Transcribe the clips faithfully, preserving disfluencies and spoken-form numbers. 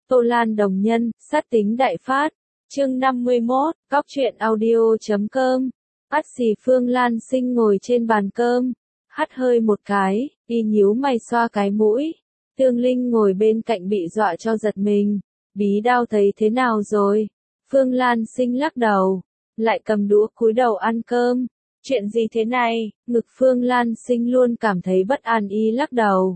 Tô Lan đồng nhân, sát tính đại phát. Chương năm mươi mốt, cóc truyện audio chấm com. Ắt xì Phương Lan Sinh ngồi trên bàn cơm, hắt hơi một cái, y nhíu mày xoa cái mũi. Tương Linh ngồi bên cạnh bị dọa cho giật mình. Bí đao thấy thế nào rồi? Phương Lan Sinh lắc đầu, lại cầm đũa cúi đầu ăn cơm. Chuyện gì thế này? Ngực Phương Lan Sinh luôn cảm thấy bất an, y lắc đầu.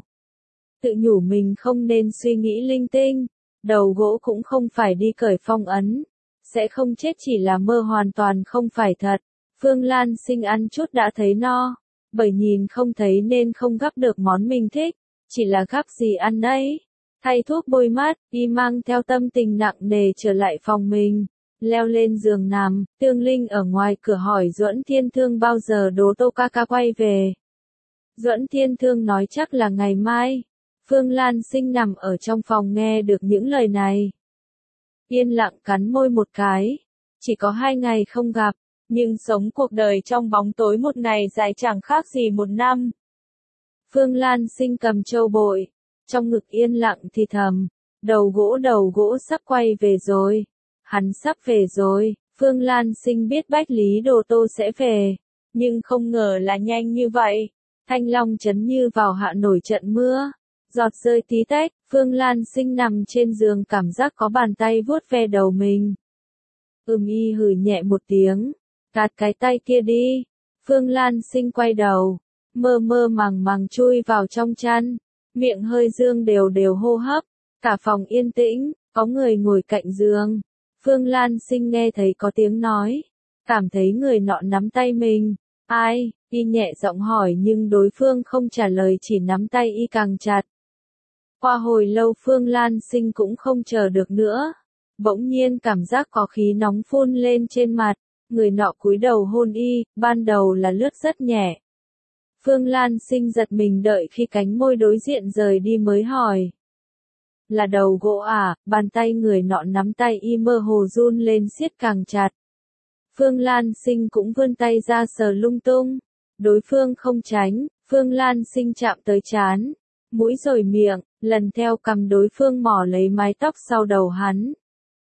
Tự nhủ mình không nên suy nghĩ linh tinh. Đầu gỗ cũng không phải đi cởi phong ấn. Sẽ không chết, chỉ là mơ hoàn toàn không phải thật. Phương Lan Sinh ăn chút đã thấy no. Bởi nhìn không thấy nên không gắp được món mình thích. Chỉ là gắp gì ăn ấy. Thay thuốc bôi mắt, y mang theo tâm tình nặng nề trở lại phòng mình. Leo lên giường nằm, Tương Linh ở ngoài cửa hỏi Duẫn Thiên Thương bao giờ Đỗ Tô ca ca quay về. Duẫn Thiên Thương nói chắc là ngày mai. Phương Lan Sinh nằm ở trong phòng nghe được những lời này. Yên lặng cắn môi một cái. Chỉ có hai ngày không gặp, nhưng sống cuộc đời trong bóng tối một ngày dài chẳng khác gì một năm. Phương Lan Sinh cầm châu bội, trong ngực yên lặng thì thầm, đầu gỗ đầu gỗ sắp quay về rồi. Hắn sắp về rồi. Phương Lan Sinh biết Bách Lý Đồ Tô sẽ về, nhưng không ngờ là nhanh như vậy. Thanh Long Trấn như vào hạ nổi trận mưa. Giọt rơi tí tách, Phương Lan Sinh nằm trên giường cảm giác có bàn tay vuốt ve đầu mình. Ừm, y hừ nhẹ một tiếng, gạt cái tay kia đi. Phương Lan Sinh quay đầu, mơ mơ màng màng chui vào trong chăn, miệng hơi dương đều đều hô hấp. Cả phòng yên tĩnh, có người ngồi cạnh giường. Phương Lan Sinh nghe thấy có tiếng nói, cảm thấy người nọ nắm tay mình. Ai? Y nhẹ giọng hỏi nhưng đối phương không trả lời, chỉ nắm tay y càng chặt. Qua hồi lâu Phương Lan Sinh cũng không chờ được nữa. Bỗng nhiên cảm giác có khí nóng phun lên trên mặt. Người nọ cúi đầu hôn y, ban đầu là lướt rất nhẹ. Phương Lan Sinh giật mình đợi khi cánh môi đối diện rời đi mới hỏi. Là đầu gỗ à? Bàn tay người nọ nắm tay y mơ hồ run lên siết càng chặt. Phương Lan Sinh cũng vươn tay ra sờ lung tung. Đối phương không tránh, Phương Lan Sinh chạm tới trán, mũi rồi miệng, lần theo cầm đối phương mò lấy mái tóc sau đầu hắn.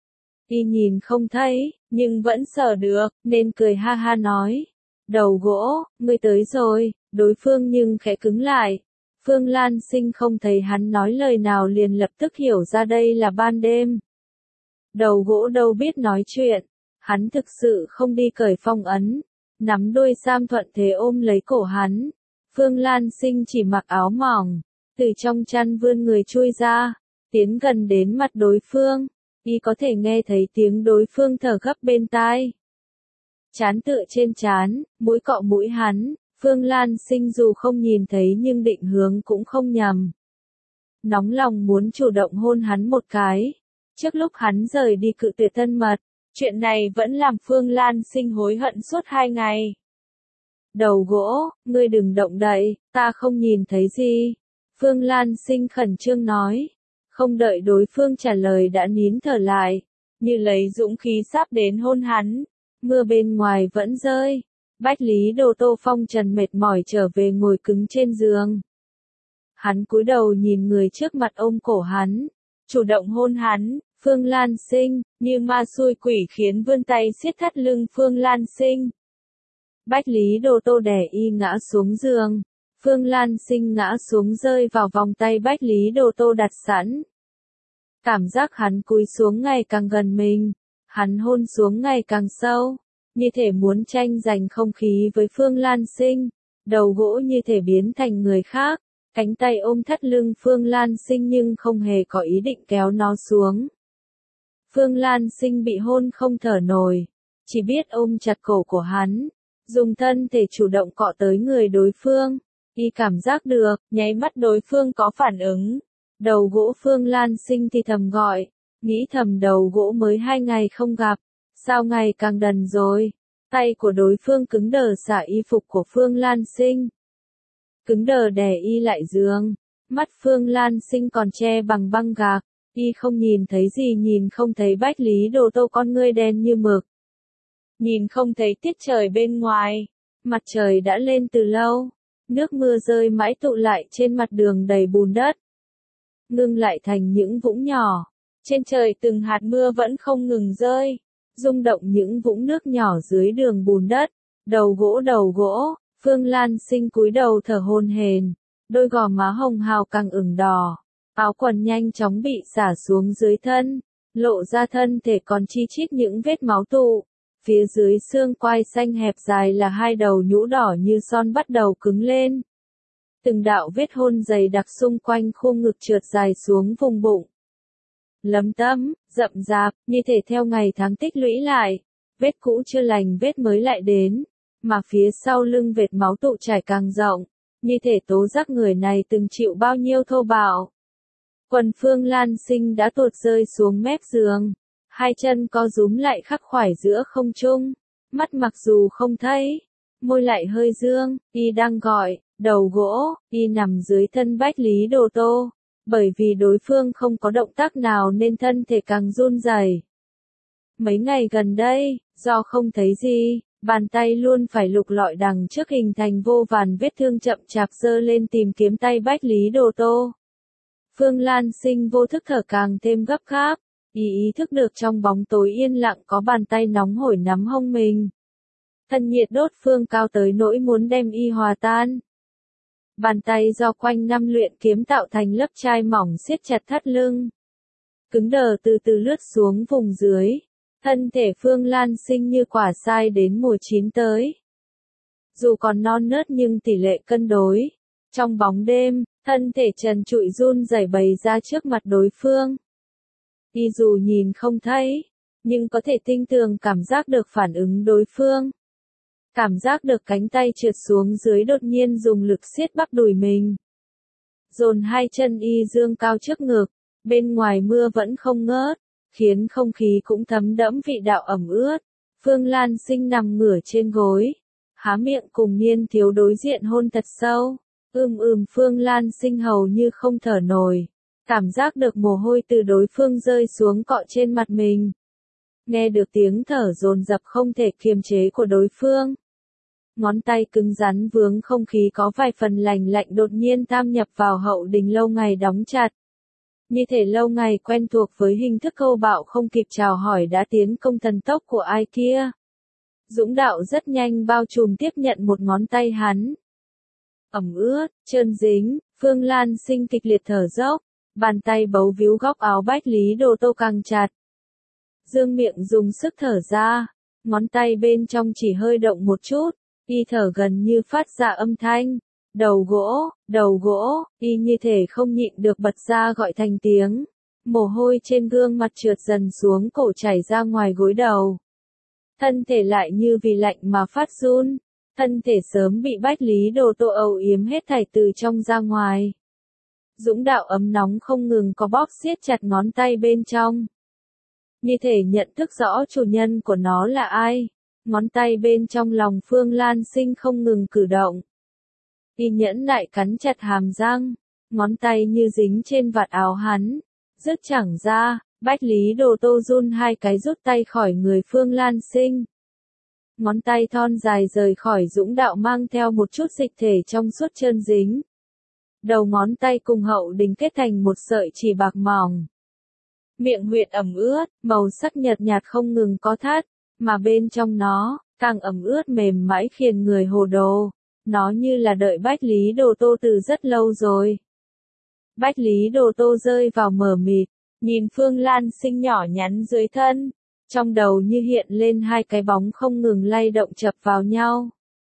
Y nhìn không thấy, nhưng vẫn sờ được, nên cười ha ha nói. Đầu gỗ, ngươi tới rồi. Đối phương nhưng khẽ cứng lại. Phương Lan Sinh không thấy hắn nói lời nào liền lập tức hiểu ra đây là ban đêm. Đầu gỗ đâu biết nói chuyện. Hắn thực sự không đi cởi phong ấn. Nắm đuôi Sam thuận thế ôm lấy cổ hắn. Phương Lan Sinh chỉ mặc áo mỏng. Từ trong chăn vươn người chui ra. Tiến gần đến mặt đối phương. Y có thể nghe thấy tiếng đối phương thở gấp bên tai. Trán tựa trên trán, mũi cọ mũi hắn. Phương Lan Sinh dù không nhìn thấy nhưng định hướng cũng không nhầm. Nóng lòng muốn chủ động hôn hắn một cái. Trước lúc hắn rời đi cự tuyệt thân mật. Chuyện này vẫn làm Phương Lan Sinh hối hận suốt hai ngày. Đầu gỗ, ngươi đừng động đậy, ta không nhìn thấy gì. Phương Lan Sinh khẩn trương nói. Không đợi đối phương trả lời đã nín thở lại. Như lấy dũng khí sắp đến hôn hắn. Mưa bên ngoài vẫn rơi. Bách Lý Đồ Tô phong trần mệt mỏi trở về ngồi cứng trên giường. Hắn cúi đầu nhìn người trước mặt ôm cổ hắn. Chủ động hôn hắn. Phương Lan Sinh, như ma xui quỷ khiến vươn tay siết thắt lưng Phương Lan Sinh. Bách Lý Đồ Tô đè y ngã xuống giường. Phương Lan Sinh ngã xuống rơi vào vòng tay Bách Lý Đồ Tô đặt sẵn. Cảm giác hắn cúi xuống ngày càng gần mình. Hắn hôn xuống ngày càng sâu. Như thể muốn tranh giành không khí với Phương Lan Sinh. Đầu gỗ như thể biến thành người khác. Cánh tay ôm thắt lưng Phương Lan Sinh nhưng không hề có ý định kéo nó xuống. Phương Lan Sinh bị hôn không thở nổi. Chỉ biết ôm chặt cổ của hắn. Dùng thân thể chủ động cọ tới người đối phương. Y cảm giác được, nháy mắt đối phương có phản ứng. Đầu gỗ Phương Lan Sinh thì thầm gọi. Nghĩ thầm đầu gỗ mới hai ngày không gặp. Sao ngày càng đần rồi. Tay của đối phương cứng đờ xả y phục của Phương Lan Sinh. Cứng đờ đè y lại giường. Mắt Phương Lan Sinh còn che bằng băng gạc. Y không nhìn thấy gì, nhìn không thấy Bách Lý Đồ Tô con ngươi đen như mực. Nhìn không thấy tiết trời bên ngoài. Mặt trời đã lên từ lâu. Nước mưa rơi mãi tụ lại trên mặt đường đầy bùn đất. Ngưng lại thành những vũng nhỏ. Trên trời từng hạt mưa vẫn không ngừng rơi, rung động những vũng nước nhỏ dưới đường bùn đất. Đầu gỗ đầu gỗ, Phương Lan Sinh cúi đầu thở hổn hển, đôi gò má hồng hào càng ửng đỏ, áo quần nhanh chóng bị xả xuống dưới thân, lộ ra thân thể còn chi chít những vết máu tụ. Phía dưới xương quai xanh hẹp dài là hai đầu nhũ đỏ như son bắt đầu cứng lên. Từng đạo vết hôn dày đặc xung quanh khung ngực trượt dài xuống vùng bụng. Lấm tấm, rậm rạp, như thể theo ngày tháng tích lũy lại, vết cũ chưa lành vết mới lại đến, mà phía sau lưng vệt máu tụ chảy càng rộng, như thể tố giác người này từng chịu bao nhiêu thô bạo. Quần Phương Lan Sinh đã tuột rơi xuống mép giường, hai chân co rúm lại khắc khoải giữa không trung, mắt mặc dù không thấy, môi lại hơi dương, y đang gọi, đầu gỗ, y nằm dưới thân Bách Lý Đồ Tô. Bởi vì đối phương không có động tác nào nên thân thể càng run rẩy. Mấy ngày gần đây, do không thấy gì, bàn tay luôn phải lục lọi đằng trước hình thành vô vàn vết thương chậm chạp giơ lên tìm kiếm tay Bách Lý Đồ Tô. Phương Lan Sinh vô thức thở càng thêm gấp gáp, ý ý thức được trong bóng tối yên lặng có bàn tay nóng hổi nắm hông mình. Thân nhiệt đốt Phương cao tới nỗi muốn đem y hòa tan. Bàn tay do quanh năm luyện kiếm tạo thành lớp chai mỏng siết chặt thắt lưng. Cứng đờ từ từ lướt xuống vùng dưới. Thân thể Phương Lan Sinh như quả sai đến mùa chín tới. Dù còn non nớt nhưng tỷ lệ cân đối. Trong bóng đêm, thân thể trần trụi run rẩy bày ra trước mặt đối phương. Y dù nhìn không thấy, nhưng có thể tinh tường cảm giác được phản ứng đối phương. Cảm giác được cánh tay trượt xuống dưới đột nhiên dùng lực siết bắp đùi mình. Dồn hai chân y dương cao trước ngực, bên ngoài mưa vẫn không ngớt, khiến không khí cũng thấm đẫm vị đạo ẩm ướt. Phương Lan Sinh nằm ngửa trên gối, há miệng cùng Niên Thiếu đối diện hôn thật sâu. Ưm ừm Phương Lan Sinh hầu như không thở nổi, cảm giác được mồ hôi từ đối phương rơi xuống cọ trên mặt mình. Nghe được tiếng thở dồn dập không thể kiềm chế của đối phương. Ngón tay cứng rắn vướng không khí có vài phần lành lạnh đột nhiên tham nhập vào hậu đình lâu ngày đóng chặt. Như thể lâu ngày quen thuộc với hình thức câu bạo không kịp chào hỏi đã tiến công thần tốc của ai kia. Dũng Đạo rất nhanh bao trùm tiếp nhận một ngón tay hắn. Ẩm ướt, trơn dính, Phương Lan Sinh kịch liệt thở dốc, bàn tay bấu víu góc áo Bách Lý Đồ Tô càng chặt. Dương miệng dùng sức thở ra, ngón tay bên trong chỉ hơi động một chút, y thở gần như phát ra âm thanh. Đầu gỗ, đầu gỗ, y như thể không nhịn được bật ra gọi thành tiếng. Mồ hôi trên gương mặt trượt dần xuống cổ chảy ra ngoài gối đầu. Thân thể lại như vì lạnh mà phát run. Thân thể sớm bị Bách Lý Đồ Tô âu yếm hết thảy từ trong ra ngoài. Dũng Đạo ấm nóng không ngừng có bóp siết chặt ngón tay bên trong. Như thể nhận thức rõ chủ nhân của nó là ai. Ngón tay bên trong lòng Phương Lan Sinh không ngừng cử động. Y nhẫn nại cắn chặt hàm răng, ngón tay như dính trên vạt áo hắn, rứt chẳng ra. Bách Lý Đồ Tô run hai cái rút tay khỏi người Phương Lan Sinh. Ngón tay thon dài rời khỏi Dũng Đạo mang theo một chút dịch thể trong suốt trơn dính. Đầu ngón tay cùng hậu đình kết thành một sợi chỉ bạc mỏng. Miệng huyệt ẩm ướt, màu sắc nhợt nhạt không ngừng có thắt, mà bên trong nó, càng ẩm ướt mềm mãi khiến người hồ đồ. Nó như là đợi Bách Lý Đồ Tô từ rất lâu rồi. Bách Lý Đồ Tô rơi vào mờ mịt, nhìn Phương Lan Sinh nhỏ nhắn dưới thân. Trong đầu như hiện lên hai cái bóng không ngừng lay động chập vào nhau.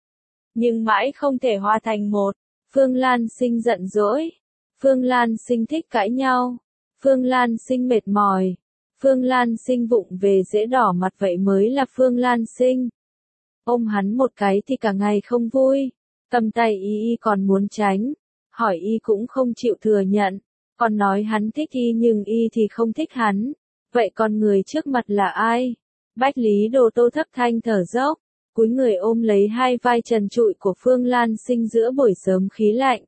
Nhưng mãi không thể hòa thành một. Phương Lan Sinh giận dỗi. Phương Lan Sinh thích cãi nhau. Phương Lan Sinh mệt mỏi. Phương Lan Sinh vụng về dễ đỏ mặt vậy mới là Phương Lan Sinh. Ôm hắn một cái thì cả ngày không vui. Cầm tay y y còn muốn tránh. Hỏi y cũng không chịu thừa nhận. Còn nói hắn thích y nhưng y thì không thích hắn. Vậy còn người trước mặt là ai? Bách Lý Đồ Tô thấp thanh thở dốc, cúi người ôm lấy hai vai trần trụi của Phương Lan Sinh giữa buổi sớm khí lạnh.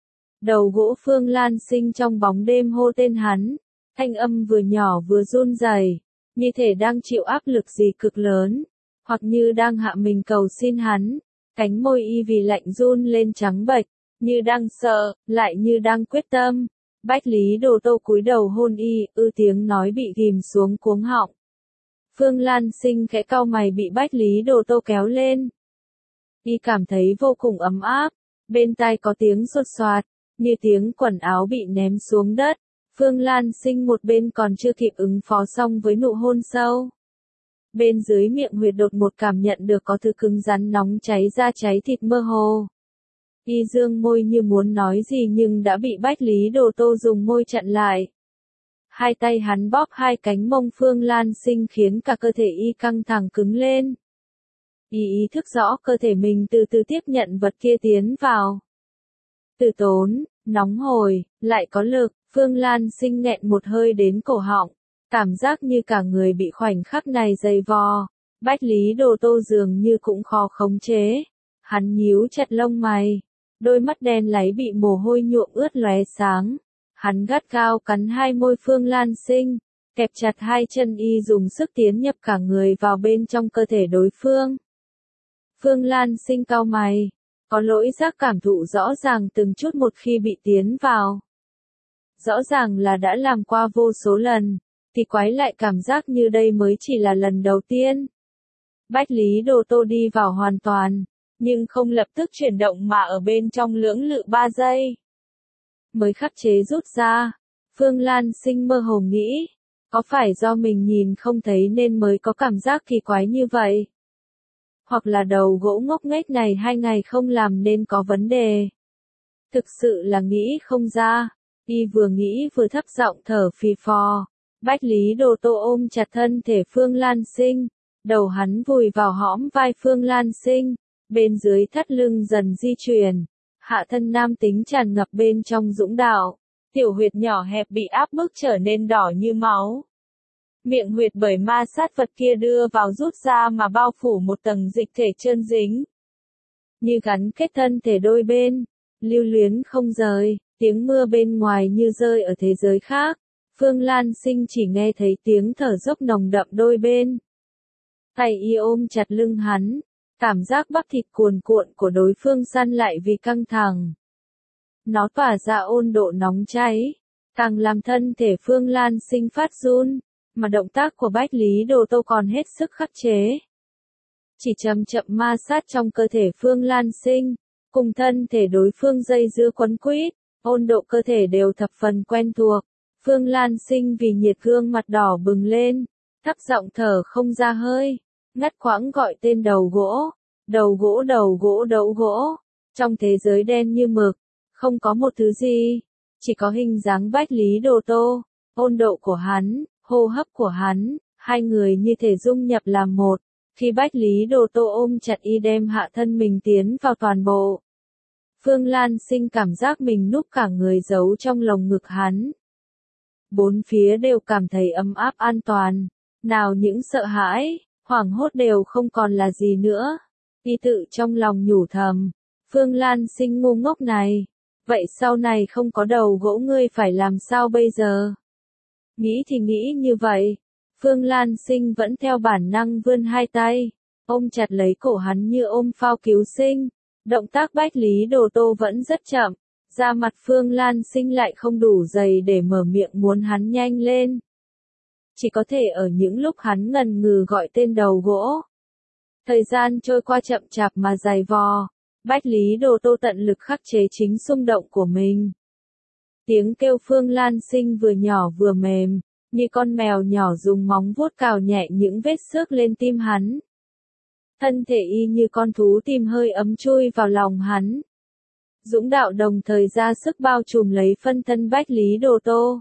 Đầu gỗ Phương Lan Sinh trong bóng đêm hô tên hắn, thanh âm vừa nhỏ vừa run rẩy, như thể đang chịu áp lực gì cực lớn, hoặc như đang hạ mình cầu xin hắn. Cánh môi y vì lạnh run lên trắng bệch, như đang sợ, lại như đang quyết tâm. Bách Lý Đồ Tô cúi đầu hôn y, ư tiếng nói bị ghim xuống cuống họng. Phương Lan Sinh khẽ cau mày bị Bách Lý Đồ Tô kéo lên. Y cảm thấy vô cùng ấm áp, bên tai có tiếng xột xoạt, như tiếng quần áo bị ném xuống đất. Phương Lan Sinh một bên còn chưa kịp ứng phó xong với nụ hôn sâu. Bên dưới miệng huyệt đột một cảm nhận được có thứ cứng rắn nóng cháy ra cháy thịt mơ hồ. Y dương môi như muốn nói gì nhưng đã bị Bách Lý Đồ Tô dùng môi chặn lại. Hai tay hắn bóp hai cánh mông Phương Lan Sinh khiến cả cơ thể y căng thẳng cứng lên. Y ý thức rõ cơ thể mình từ từ tiếp nhận vật kia tiến vào. Từ tốn, nóng hổi, lại có lực, Phương Lan Sinh nghẹn một hơi đến cổ họng. Cảm giác như cả người bị khoảnh khắc này dày vò. Bách Lý Đồ Tô dường như cũng khó khống chế. Hắn nhíu chặt lông mày. Đôi mắt đen láy bị mồ hôi nhuộm ướt lóe sáng. Hắn gắt gao cắn hai môi Phương Lan Sinh, kẹp chặt hai chân y dùng sức tiến nhập cả người vào bên trong cơ thể đối phương. Phương Lan Sinh cau mày, có lỗi giác cảm thụ rõ ràng từng chút một khi bị tiến vào. Rõ ràng là đã làm qua vô số lần, thì quái lại cảm giác như đây mới chỉ là lần đầu tiên. Bách Lý Đồ Tô đi vào hoàn toàn, nhưng không lập tức chuyển động mà ở bên trong lưỡng lự ba giây. Mới khắc chế rút ra, Phương Lan Sinh mơ hồ nghĩ, có phải do mình nhìn không thấy nên mới có cảm giác kỳ quái như vậy? Hoặc là đầu gỗ ngốc nghếch này hai ngày không làm nên có vấn đề? Thực sự là nghĩ không ra, y vừa nghĩ vừa thấp giọng thở phì phò. Bách Lý Đồ Tô ôm chặt thân thể Phương Lan Sinh, đầu hắn vùi vào hõm vai Phương Lan Sinh, bên dưới thắt lưng dần di chuyển. Hạ thân nam tính tràn ngập bên trong dũng đạo, tiểu huyệt nhỏ hẹp bị áp bức trở nên đỏ như máu. Miệng huyệt bởi ma sát vật kia đưa vào rút ra mà bao phủ một tầng dịch thể trơn dính. Như gắn kết thân thể đôi bên, lưu luyến không rời, tiếng mưa bên ngoài như rơi ở thế giới khác. Phương Lan Sinh chỉ nghe thấy tiếng thở dốc nồng đậm đôi bên. Tay y ôm chặt lưng hắn. Cảm giác bắp thịt cuồn cuộn của đối phương săn lại vì căng thẳng. Nó tỏa ra ôn độ nóng cháy, càng làm thân thể Phương Lan Sinh phát run, mà động tác của Bách Lý Đồ Tô còn hết sức khắc chế. Chỉ chậm chậm ma sát trong cơ thể Phương Lan Sinh, cùng thân thể đối phương dây dưa quấn quýt, ôn độ cơ thể đều thập phần quen thuộc. Phương Lan Sinh vì nhiệt gương mặt đỏ bừng lên, thấp giọng thở không ra hơi. Ngắt quãng gọi tên đầu gỗ, đầu gỗ đầu gỗ đầu gỗ, trong thế giới đen như mực, không có một thứ gì, chỉ có hình dáng Bách Lý Đồ Tô, ôn độ của hắn, hô hấp của hắn, hai người như thể dung nhập làm một, khi Bách Lý Đồ Tô ôm chặt y đem hạ thân mình tiến vào toàn bộ. Phương Lan Sinh cảm giác mình núp cả người giấu trong lồng ngực hắn. Bốn phía đều cảm thấy ấm áp an toàn, nào những sợ hãi. Hoảng hốt đều không còn là gì nữa. Y tự trong lòng nhủ thầm. Phương Lan Sinh ngu ngốc này. Vậy sau này không có đầu gỗ ngươi phải làm sao bây giờ? Nghĩ thì nghĩ như vậy. Phương Lan Sinh vẫn theo bản năng vươn hai tay. Ôm chặt lấy cổ hắn như ôm phao cứu sinh. Động tác Bách Lý Đồ Tô vẫn rất chậm. Da mặt Phương Lan Sinh lại không đủ dày để mở miệng muốn hắn nhanh lên. Chỉ có thể ở những lúc hắn ngần ngừ gọi tên đầu gỗ. Thời gian trôi qua chậm chạp mà dày vò. Bách Lý Đồ Tô tận lực khắc chế chính xung động của mình. Tiếng kêu Phương Lan Sinh vừa nhỏ vừa mềm, như con mèo nhỏ dùng móng vuốt cào nhẹ những vết xước lên tim hắn. Thân thể y như con thú tìm hơi ấm chui vào lòng hắn. Dũng đạo đồng thời ra sức bao trùm lấy phân thân Bách Lý Đồ Tô.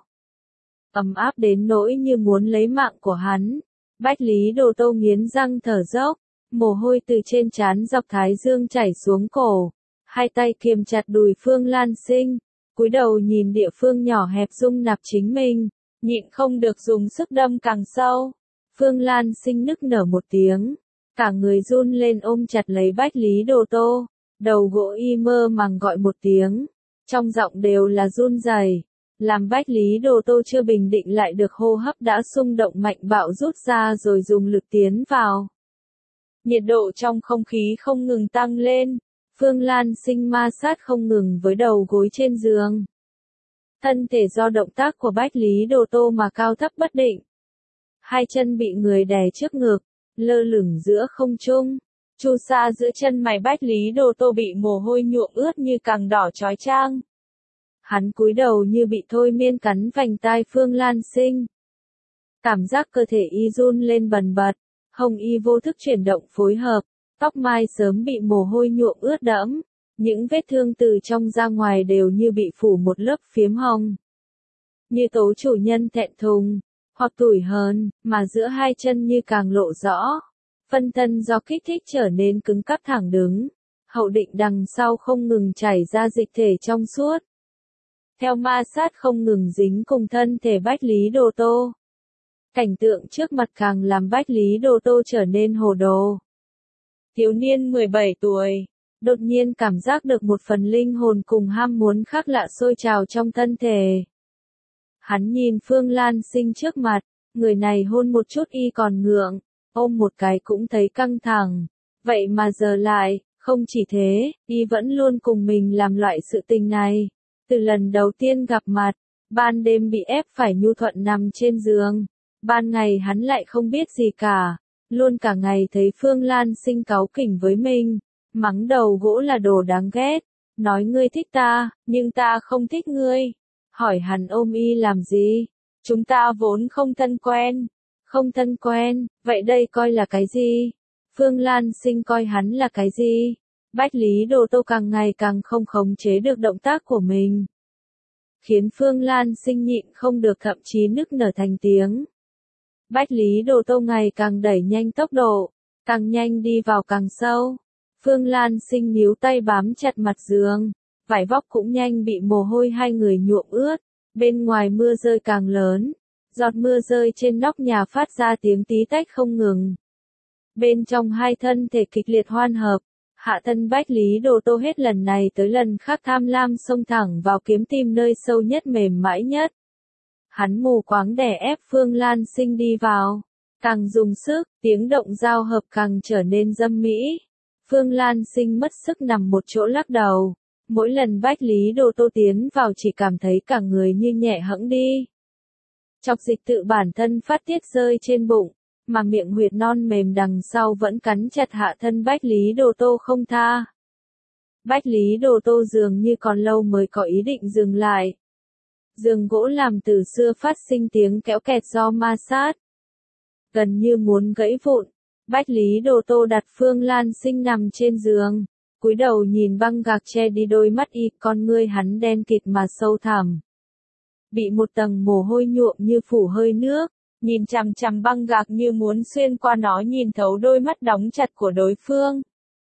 Ấm áp đến nỗi như muốn lấy mạng của hắn. Bách Lý Đồ Tô nghiến răng thở dốc, mồ hôi từ trên trán dọc thái dương chảy xuống cổ. Hai tay kiềm chặt đùi Phương Lan Sinh, cúi đầu nhìn địa phương nhỏ hẹp dung nạp chính mình, nhịn không được dùng sức đâm càng sâu. Phương Lan Sinh nức nở một tiếng, cả người run lên ôm chặt lấy Bách Lý Đồ Tô, đầu gỗ y mơ màng gọi một tiếng, trong giọng đều là run rẩy. Làm Bách Lý Đồ Tô chưa bình định lại được hô hấp đã xung động mạnh bạo rút ra rồi dùng lực tiến vào. Nhiệt độ trong không khí không ngừng tăng lên, Phương Lan Sinh ma sát không ngừng với đầu gối trên giường. thân thể do động tác của Bách Lý Đồ Tô mà cao thấp bất định. Hai chân bị người đè trước ngực, lơ lửng giữa không trung. Chu sa giữa chân mày Bách Lý Đồ Tô bị mồ hôi nhuộm ướt như càng đỏ chói chang. Hắn cúi đầu như bị thôi miên cắn vành tai Phương Lan Sinh. Cảm giác cơ thể y run lên bần bật, hồng y vô thức chuyển động phối hợp, tóc mai sớm bị mồ hôi nhuộm ướt đẫm, những vết thương từ trong ra ngoài đều như bị phủ một lớp phiếm hồng. Như tố chủ nhân thẹn thùng, hoặc tủi hờn, mà giữa hai chân như càng lộ rõ. Phân thân do kích thích trở nên cứng cáp thẳng đứng, hậu định đằng sau không ngừng chảy ra dịch thể trong suốt. Theo ma sát không ngừng dính cùng thân thể Bách Lý Đồ Tô. Cảnh tượng trước mặt càng làm Bách Lý Đồ Tô trở nên hồ đồ. Thiếu niên mười bảy tuổi, đột nhiên cảm giác được một phần linh hồn cùng ham muốn khác lạ sôi trào trong thân thể. Hắn nhìn Phương Lan Sinh trước mặt, người này hôn một chút y còn ngượng, ôm một cái cũng thấy căng thẳng. Vậy mà giờ lại, không chỉ thế, y vẫn luôn cùng mình làm loại sự tình này. Từ lần đầu tiên gặp mặt, ban đêm bị ép phải nhu thuận nằm trên giường. Ban ngày hắn lại không biết gì cả, luôn cả ngày thấy Phương Lan Sinh cáu kỉnh với mình, mắng đầu gỗ là đồ đáng ghét, nói ngươi thích ta, nhưng ta không thích ngươi. Hỏi hắn ôm y làm gì? Chúng ta vốn không thân quen. Không thân quen, vậy đây coi là cái gì? Phương Lan Sinh coi hắn là cái gì? Bách Lý Đồ Tô càng ngày càng không khống chế được động tác của mình. Khiến Phương Lan Sinh nhịn không được thậm chí nức nở thành tiếng. Bách Lý Đồ Tô ngày càng đẩy nhanh tốc độ, càng nhanh đi vào càng sâu. Phương Lan Sinh níu tay bám chặt mặt giường, vải vóc cũng nhanh bị mồ hôi hai người nhuộm ướt, bên ngoài mưa rơi càng lớn, giọt mưa rơi trên nóc nhà phát ra tiếng tí tách không ngừng. Bên trong hai thân thể kịch liệt hoan hợp, hạ thân Bách Lý Đồ Tô hết lần này tới lần khác tham lam xông thẳng vào kiếm tim nơi sâu nhất mềm mãi nhất. Hắn mù quáng đè ép Phương Lan Sinh đi vào, càng dùng sức, tiếng động giao hợp càng trở nên dâm mỹ. Phương Lan Sinh mất sức nằm một chỗ lắc đầu, mỗi lần Bách Lý Đồ Tô tiến vào chỉ cảm thấy cả người như nhẹ hẫng đi. Chọc dịch tự bản thân phát tiết rơi trên bụng, mà miệng huyệt non mềm đằng sau vẫn cắn chặt hạ thân Bách Lý Đồ Tô không tha. Bách Lý Đồ Tô dường như còn lâu mới có ý định dừng lại. Giường gỗ làm từ xưa phát sinh tiếng kéo kẹt do ma sát. Gần như muốn gãy vụn, Bách Lý Đồ Tô đặt Phương Lan Sinh nằm trên giường, cúi đầu nhìn băng gạc che đi đôi mắt y, con ngươi hắn đen kịt mà sâu thẳm. Bị một tầng mồ hôi nhuộm như phủ hơi nước, nhìn chằm chằm băng gạc như muốn xuyên qua nó nhìn thấu đôi mắt đóng chặt của đối phương.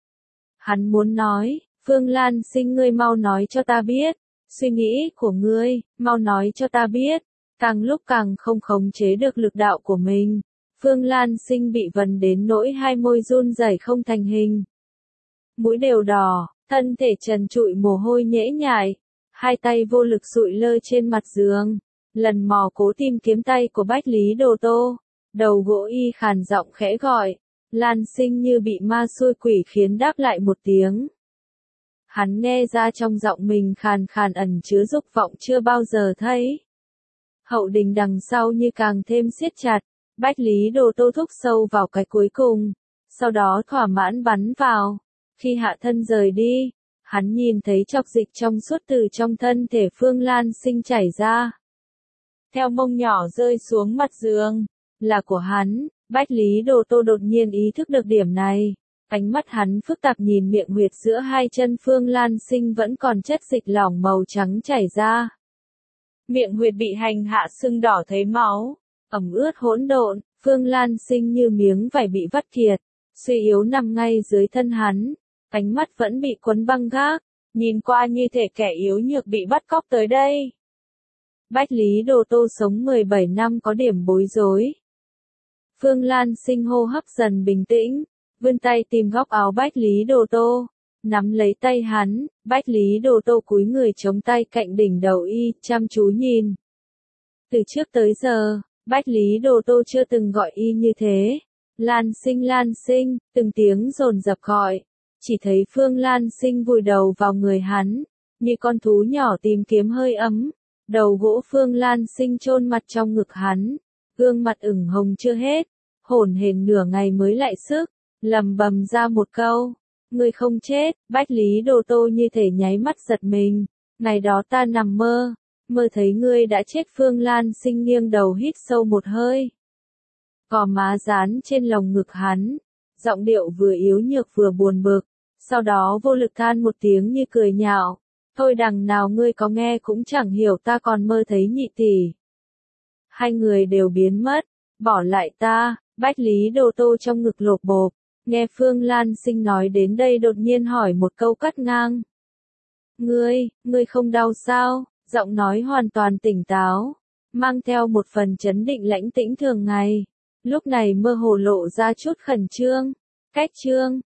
Hắn muốn nói, Phương Lan Sinh ngươi mau nói cho ta biết, suy nghĩ của ngươi, mau nói cho ta biết, càng lúc càng không khống chế được lực đạo của mình. Phương Lan Sinh bị vần đến nỗi hai môi run rẩy không thành hình. Mũi đều đỏ, thân thể trần trụi mồ hôi nhễ nhại, hai tay vô lực sụi lơ trên mặt giường, lần mò cố tìm kiếm tay của Bách Lý Đồ Tô, đầu gỗ y khàn giọng khẽ gọi, Lan Sinh như bị ma xui quỷ khiến đáp lại một tiếng. Hắn nghe ra trong giọng mình khàn khàn ẩn chứa dục vọng chưa bao giờ thấy. Hậu đình đằng sau như càng thêm siết chặt, Bách Lý Đồ Tô thúc sâu vào cái cuối cùng, sau đó thỏa mãn bắn vào. Khi hạ thân rời đi, hắn nhìn thấy chọc dịch trong suốt từ trong thân thể Phương Lan Sinh chảy ra. Theo mông nhỏ rơi xuống mặt giường, là của hắn. Bách Lý Đồ Tô đột nhiên ý thức được điểm này. Ánh mắt hắn phức tạp nhìn miệng huyệt giữa hai chân Phương Lan Sinh vẫn còn chất dịch lỏng màu trắng chảy ra. Miệng huyệt bị hành hạ sưng đỏ thấy máu, ẩm ướt hỗn độn, Phương Lan Sinh như miếng vải bị vắt kiệt, suy yếu nằm ngay dưới thân hắn, ánh mắt vẫn bị quấn băng gác, nhìn qua như thể kẻ yếu nhược bị bắt cóc tới đây. Bách Lý Đồ Tô sống mười bảy năm có điểm bối rối. Phương Lan Sinh hô hấp dần bình tĩnh, vươn tay tìm góc áo Bách Lý Đồ Tô, nắm lấy tay hắn. Bách Lý Đồ Tô cúi người chống tay cạnh đỉnh đầu y, chăm chú nhìn. Từ trước tới giờ, Bách Lý Đồ Tô chưa từng gọi y như thế. Lan Sinh, Lan Sinh, từng tiếng dồn dập gọi. Chỉ thấy Phương Lan Sinh vùi đầu vào người hắn, như con thú nhỏ tìm kiếm hơi ấm, Đầu gỗ Phương Lan Sinh chôn mặt trong ngực hắn, gương mặt ửng hồng chưa hết, hổn hển nửa ngày mới lại sức, lầm bầm ra một câu, ngươi không chết. Bách Lý Đô Tô như thể nháy mắt giật mình, ngày đó ta nằm mơ, mơ thấy ngươi đã chết. Phương Lan Sinh nghiêng đầu hít sâu một hơi, gò má dán trên lồng ngực hắn, giọng điệu vừa yếu nhược vừa buồn bực, sau đó vô lực than một tiếng như cười nhạo, thôi đằng nào ngươi có nghe cũng chẳng hiểu, ta còn mơ thấy nhị tỷ. Hai người đều biến mất, bỏ lại ta. Bách Lý Đô Tô trong ngực lột bột, nghe Phương Lan Sinh nói đến đây đột nhiên hỏi một câu cắt ngang. Ngươi, ngươi không đau sao? Giọng nói hoàn toàn tỉnh táo, mang theo một phần chấn định lãnh tĩnh thường ngày. Lúc này mơ hồ lộ ra chút khẩn trương. Cách trương,